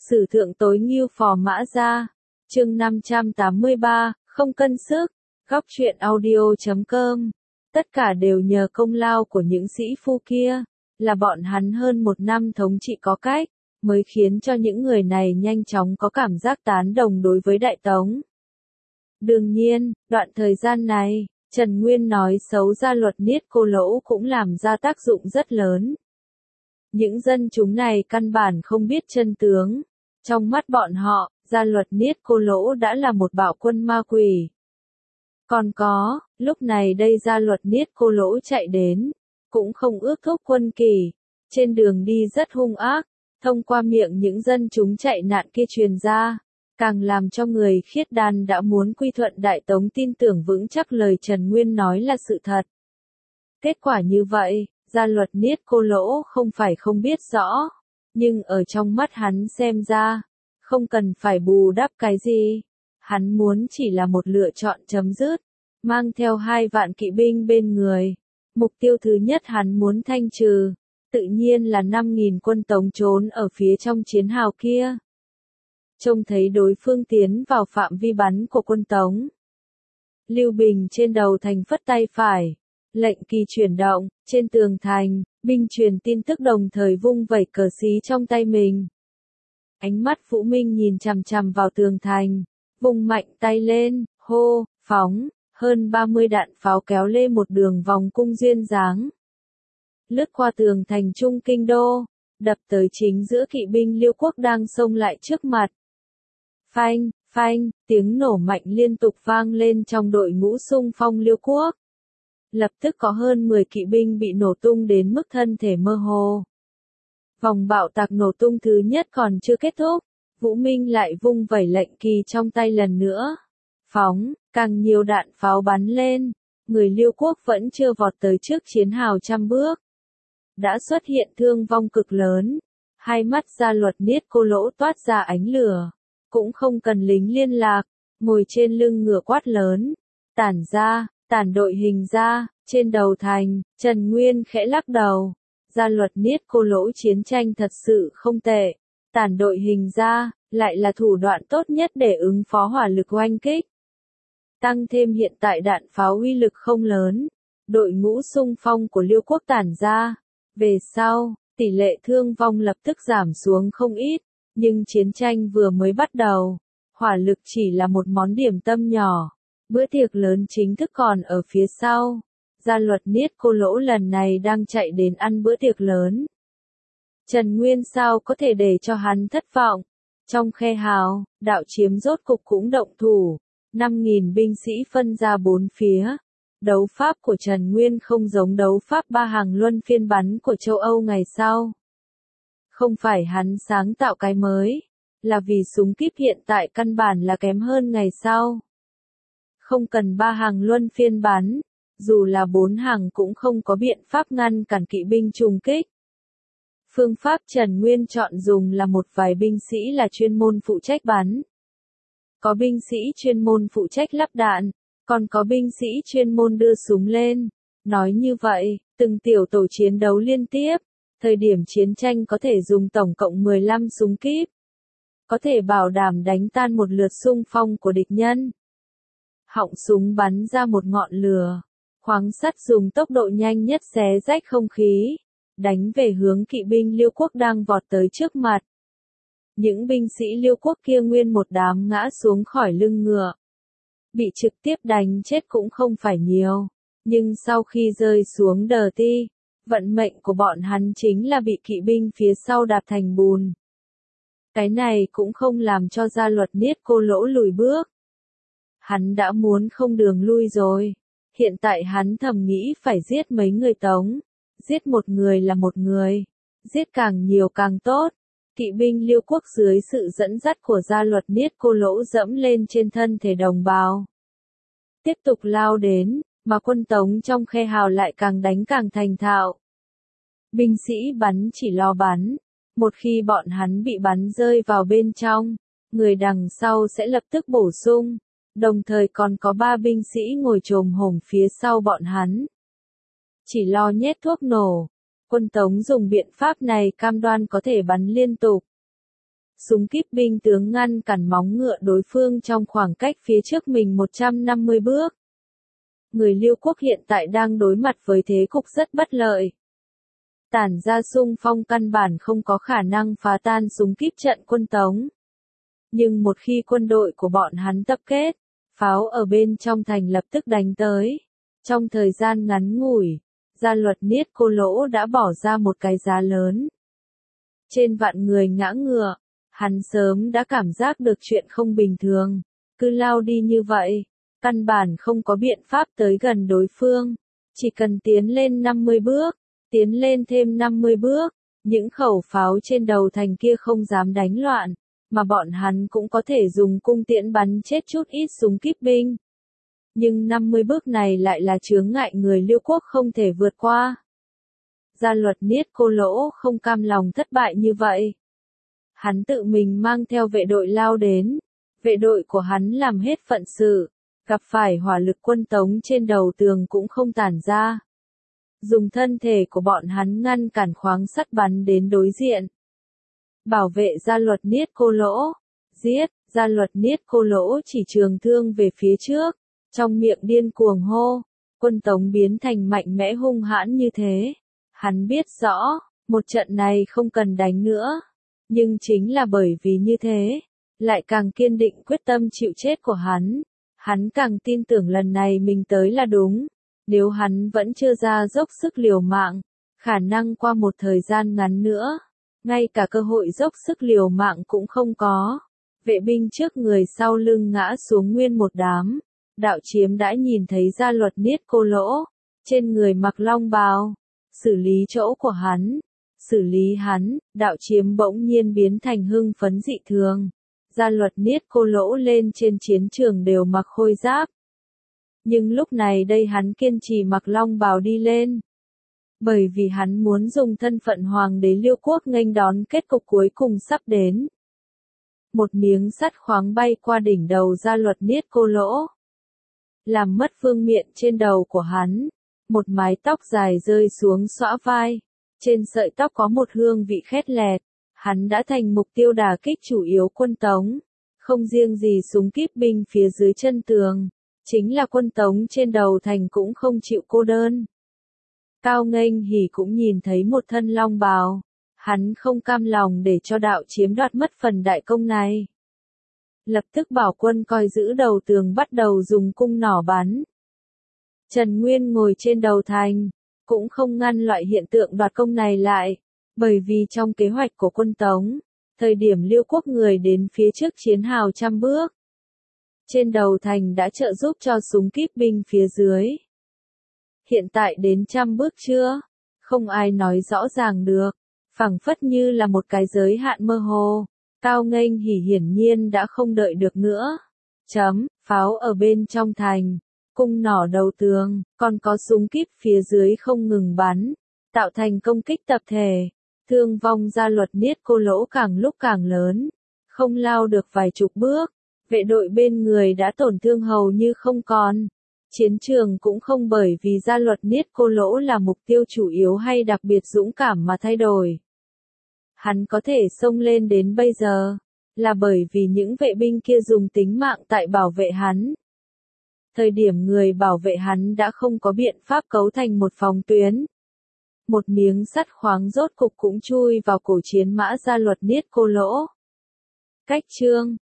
Sử thượng tối ngưu phò mã gia. Chương 583, không cân sức. Góc truyện audio.com. Tất cả đều nhờ công lao của những sĩ phu kia, là bọn hắn hơn một năm thống trị có cách, mới khiến cho những người này nhanh chóng có cảm giác tán đồng đối với Đại Tống. Đương nhiên, đoạn thời gian này, Trần Nguyên nói xấu Gia Luật Niết Cô Lỗ cũng làm ra tác dụng rất lớn. Những dân chúng này căn bản không biết chân tướng. Trong mắt bọn họ, Gia Luật Niết Cô Lỗ đã là một bạo quân ma quỷ. Còn có, lúc này đây Gia Luật Niết Cô Lỗ chạy đến, cũng không ước thúc quân kỳ, trên đường đi rất hung ác, thông qua miệng những dân chúng chạy nạn kia truyền ra, càng làm cho người khiết đan đã muốn quy thuận Đại Tống tin tưởng vững chắc lời Trần Nguyên nói là sự thật. Kết quả như vậy, Gia Luật Niết Cô Lỗ không phải không biết rõ, nhưng ở trong mắt hắn xem ra, không cần phải bù đắp cái gì. Hắn muốn chỉ là một lựa chọn chấm dứt, mang theo 2 vạn kỵ binh bên người. Mục tiêu thứ nhất hắn muốn thanh trừ, tự nhiên là 5.000 quân Tống trốn ở phía trong chiến hào kia. Trông thấy đối phương tiến vào phạm vi bắn của quân Tống. Lưu Bình trên đầu thành phất tay phải, lệnh kỳ chuyển động, trên tường thành, binh truyền tin tức đồng thời vung vẩy cờ xí trong tay mình. Ánh mắt Vũ Minh nhìn chằm chằm vào tường thành, vùng mạnh tay lên, hô, phóng, hơn 30 đạn pháo kéo lê một đường vòng cung duyên dáng. Lướt qua tường thành trung kinh đô, đập tới chính giữa kỵ binh Liêu Quốc đang xông lại trước mặt. Phanh, phanh, tiếng nổ mạnh liên tục vang lên trong đội ngũ xung phong Liêu Quốc. Lập tức có hơn 10 kỵ binh bị nổ tung đến mức thân thể mơ hồ. Vòng bạo tạc nổ tung thứ nhất còn chưa kết thúc, Vũ Minh lại vung vẩy lệnh kỳ trong tay lần nữa. Phóng, càng nhiều đạn pháo bắn lên, người Liêu Quốc vẫn chưa vọt tới trước chiến hào trăm bước. Đã xuất hiện thương vong cực lớn, hai mắt Gia Luật Niết Cô Lỗ toát ra ánh lửa, cũng không cần lính liên lạc, ngồi trên lưng ngựa quát lớn, tản ra, tản đội hình ra, trên đầu thành, Trần Nguyên khẽ lắc đầu. Gia Luật Niết Cô Lỗ chiến tranh thật sự không tệ, tản đội hình ra, lại là thủ đoạn tốt nhất để ứng phó hỏa lực oanh kích. Tăng thêm hiện tại đạn pháo uy lực không lớn, đội ngũ xung phong của Liêu Quốc tản ra. Về sau, tỷ lệ thương vong lập tức giảm xuống không ít, nhưng chiến tranh vừa mới bắt đầu, hỏa lực chỉ là một món điểm tâm nhỏ, bữa tiệc lớn chính thức còn ở phía sau. Gia Luật Niết Cô Lỗ lần này đang chạy đến ăn bữa tiệc lớn. Trần Nguyên sao có thể để cho hắn thất vọng. Trong khe hào, Đạo Chiếm rốt cục cũng động thủ. 5.000 binh sĩ phân ra 4 phía. Đấu pháp của Trần Nguyên không giống đấu pháp ba hàng luân phiên bắn của châu Âu ngày sau. Không phải hắn sáng tạo cái mới, là vì súng kíp hiện tại căn bản là kém hơn ngày sau. Không cần ba hàng luân phiên bắn, dù là 4 hàng cũng không có biện pháp ngăn cản kỵ binh trùng kích. Phương pháp Trần Nguyên chọn dùng là một vài binh sĩ là chuyên môn phụ trách bắn. Có binh sĩ chuyên môn phụ trách lắp đạn, còn có binh sĩ chuyên môn đưa súng lên. Nói như vậy, từng tiểu tổ chiến đấu liên tiếp, thời điểm chiến tranh có thể dùng tổng cộng 15 súng kíp. Có thể bảo đảm đánh tan một lượt xung phong của địch nhân. Họng súng bắn ra một ngọn lửa. Khoáng sắt dùng tốc độ nhanh nhất xé rách không khí, đánh về hướng kỵ binh Liêu Quốc đang vọt tới trước mặt. Những binh sĩ Liêu Quốc kia nguyên một đám ngã xuống khỏi lưng ngựa. Bị trực tiếp đánh chết cũng không phải nhiều, nhưng sau khi rơi xuống đờ ti, vận mệnh của bọn hắn chính là bị kỵ binh phía sau đạp thành bùn. Cái này cũng không làm cho Gia Luật Niết Cô Lỗ lùi bước. Hắn đã muốn không đường lui rồi. Hiện tại hắn thầm nghĩ phải giết mấy người Tống, giết một người là một người, giết càng nhiều càng tốt. Kỵ binh Liêu Quốc dưới sự dẫn dắt của Gia Luật Niết Cô Lỗ dẫm lên trên thân thể đồng bào. Tiếp tục lao đến, mà quân Tống trong khe hào lại càng đánh càng thành thạo. Binh sĩ bắn chỉ lo bắn, một khi bọn hắn bị bắn rơi vào bên trong, người đằng sau sẽ lập tức bổ sung. Đồng thời còn có 3 binh sĩ ngồi chồm hổm phía sau bọn hắn. Chỉ lo nhét thuốc nổ. Quân Tống dùng biện pháp này cam đoan có thể bắn liên tục. Súng kíp binh tướng ngăn cản móng ngựa đối phương trong khoảng cách phía trước mình 150 bước. Người Liêu quốc hiện tại đang đối mặt với thế cục rất bất lợi. Tản ra xung phong căn bản không có khả năng phá tan súng kíp trận quân Tống. Nhưng một khi quân đội của bọn hắn tập kết, pháo ở bên trong thành lập tức đánh tới. Trong thời gian ngắn ngủi, Gia Luật Niết Cô Lỗ đã bỏ ra một cái giá lớn. Trên vạn người ngã ngựa, hắn sớm đã cảm giác được chuyện không bình thường. Cứ lao đi như vậy, căn bản không có biện pháp tới gần đối phương. Chỉ cần tiến lên 50 bước, tiến lên thêm 50 bước, những khẩu pháo trên đầu thành kia không dám đánh loạn, mà bọn hắn cũng có thể dùng cung tiễn bắn chết chút ít súng kíp binh. Nhưng 50 bước này lại là chướng ngại người Liêu quốc không thể vượt qua. Gia Luật Niết Cô Lỗ không cam lòng thất bại như vậy. Hắn tự mình mang theo vệ đội lao đến. Vệ đội của hắn làm hết phận sự, gặp phải hỏa lực quân Tống trên đầu tường cũng không tản ra. Dùng thân thể của bọn hắn ngăn cản khoáng sắt bắn đến đối diện. Bảo vệ Gia Luật Niết Cô Lỗ. Giết, Gia Luật Niết Cô Lỗ chỉ trường thương về phía trước, trong miệng điên cuồng hô. Quân Tống biến thành mạnh mẽ hung hãn như thế. Hắn biết rõ, một trận này không cần đánh nữa. Nhưng chính là bởi vì như thế, lại càng kiên định quyết tâm chịu chết của hắn. Hắn càng tin tưởng lần này mình tới là đúng. Nếu hắn vẫn chưa ra dốc sức liều mạng, khả năng qua một thời gian ngắn nữa, ngay cả cơ hội dốc sức liều mạng cũng không có. Vệ binh trước người sau lưng ngã xuống nguyên một đám. Đạo Chiếm đã nhìn thấy Gia Luật Niết Cô Lỗ, trên người mặc long bào, xử lý chỗ của hắn, xử lý hắn. Đạo Chiếm bỗng nhiên biến thành hưng phấn dị thường. Gia Luật Niết Cô Lỗ lên trên chiến trường đều mặc khôi giáp. Nhưng lúc này đây hắn kiên trì mặc long bào đi lên. Bởi vì hắn muốn dùng thân phận hoàng đế Liêu quốc nghênh đón kết cục cuối cùng sắp đến. Một miếng sắt khoáng bay qua đỉnh đầu Gia Luật Niết Cô Lỗ, làm mất vương miện trên đầu của hắn. Một mái tóc dài rơi xuống xõa vai. Trên sợi tóc có một hương vị khét lẹt. Hắn đã thành mục tiêu đả kích chủ yếu quân Tống. Không riêng gì súng kíp binh phía dưới chân tường, chính là quân Tống trên đầu thành cũng không chịu cô đơn. Cao Nghênh Hỉ cũng nhìn thấy một thân long bào. Hắn không cam lòng để cho Đạo Chiếm đoạt mất phần đại công này. Lập tức bảo quân coi giữ đầu tường bắt đầu dùng cung nỏ bắn. Trần Nguyên ngồi trên đầu thành, cũng không ngăn loại hiện tượng đoạt công này lại, bởi vì trong kế hoạch của quân Tống, thời điểm Liêu quốc người đến phía trước chiến hào trăm bước. Trên đầu thành đã trợ giúp cho súng kíp binh phía dưới. Hiện tại đến trăm bước chưa? Không ai nói rõ ràng được, phảng phất như là một cái giới hạn mơ hồ. Cao Nghênh Hỉ hiển nhiên đã không đợi được nữa. Pháo ở bên trong thành, cung nỏ đầu tường, còn có súng kíp phía dưới không ngừng bắn, tạo thành công kích tập thể. Thương vong Gia Luật Niết Cô Lỗ càng lúc càng lớn, không lao được vài chục bước, vệ đội bên người đã tổn thương hầu như không còn. Chiến trường cũng không bởi vì Gia Luật Niết Cô Lỗ là mục tiêu chủ yếu hay đặc biệt dũng cảm mà thay đổi. Hắn có thể xông lên đến bây giờ, là bởi vì những vệ binh kia dùng tính mạng tại bảo vệ hắn. Thời điểm người bảo vệ hắn đã không có biện pháp cấu thành một phòng tuyến. Một miếng sắt khoáng rốt cục cũng chui vào cổ chiến mã Gia Luật Niết Cô Lỗ. Cách chương